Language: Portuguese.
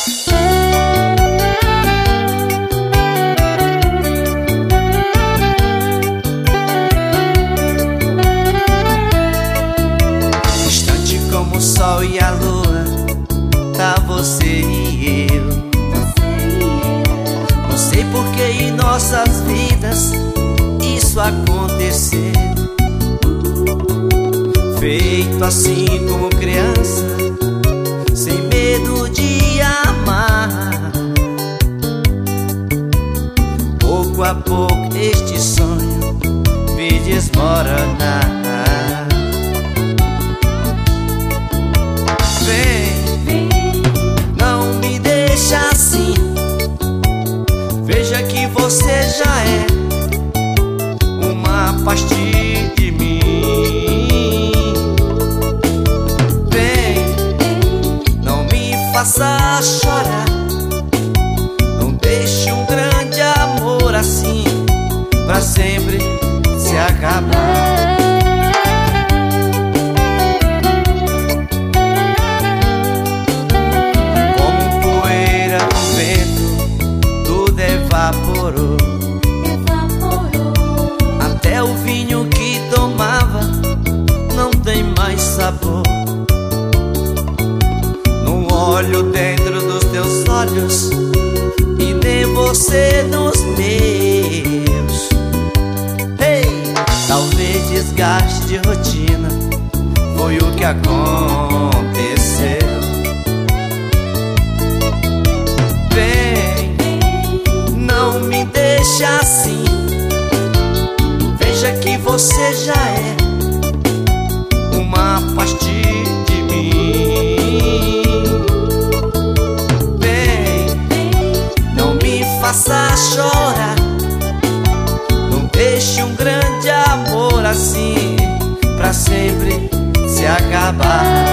Distante como o sol e a lua, tá você e eu. Não sei por que em nossas vidas isso aconteceu. Feito assim como criança, sem medo de amar. Pouco a pouco este sonho me desmoronar. Vem, não me deixa assim. Veja que você já é uma parte de mim. Vem, não me faça chorar. Não deixe um grande amor assim pra sempre se acabar. Evaporou. Até o vinho que tomava não tem mais sabor. Não olho dentro dos teus olhos e nem você nos meus. Hey, talvez desgaste de rotina foi o que aconteceu. Não me deixa assim. Veja que você já é uma parte de mim. Vem, não me faça chorar. Não deixe um grande amor assim pra sempre se acabar.